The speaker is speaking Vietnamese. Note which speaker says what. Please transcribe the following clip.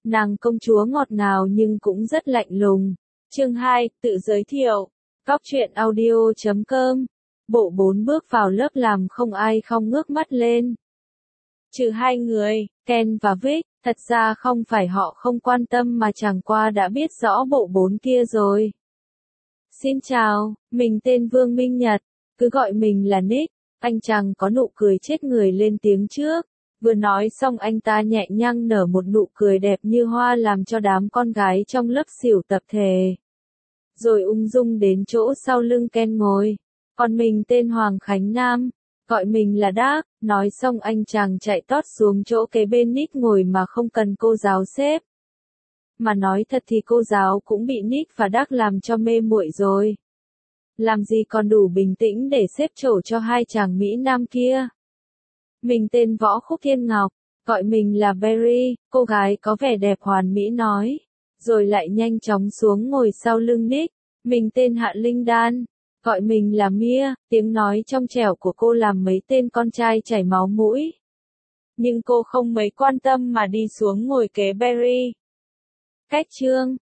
Speaker 1: Nàng công chúa ngọt ngào nhưng cũng rất lạnh lùng. Chương 2, tự giới thiệu. Góc truyện audio.com. Bộ 4 bước vào lớp làm không ai không ngước mắt lên. Trừ hai người, Ken và Vic, thật ra không phải họ không quan tâm mà chẳng qua đã biết rõ bộ 4 kia rồi. Xin chào, mình tên Vương Minh Nhật, cứ gọi mình là Nick. Anh chàng có nụ cười chết người lên tiếng trước. Vừa nói xong anh ta nhẹ nhàng nở một nụ cười đẹp như hoa làm cho đám con gái trong lớp xỉu tập thể. Rồi ung dung đến chỗ sau lưng Ken ngồi. Còn mình tên Hoàng Khánh Nam, gọi mình là Đác. Nói xong anh chàng chạy tót xuống chỗ kế bên Nick ngồi mà không cần cô giáo xếp. Mà nói thật thì cô giáo cũng bị Nick và Đác làm cho mê muội rồi. Làm gì còn đủ bình tĩnh để xếp chỗ cho hai chàng Mỹ Nam kia. Mình tên Võ Khúc Thiên Ngọc, gọi mình là Berry, cô gái có vẻ đẹp hoàn mỹ nói. Rồi lại nhanh chóng xuống ngồi sau lưng Nick. Mình tên Hạ Linh Đan, gọi mình là Mia, tiếng nói trong trẻo của cô làm mấy tên con trai chảy máu mũi. Nhưng cô không mấy quan tâm mà đi xuống ngồi kế Berry. Cách chương,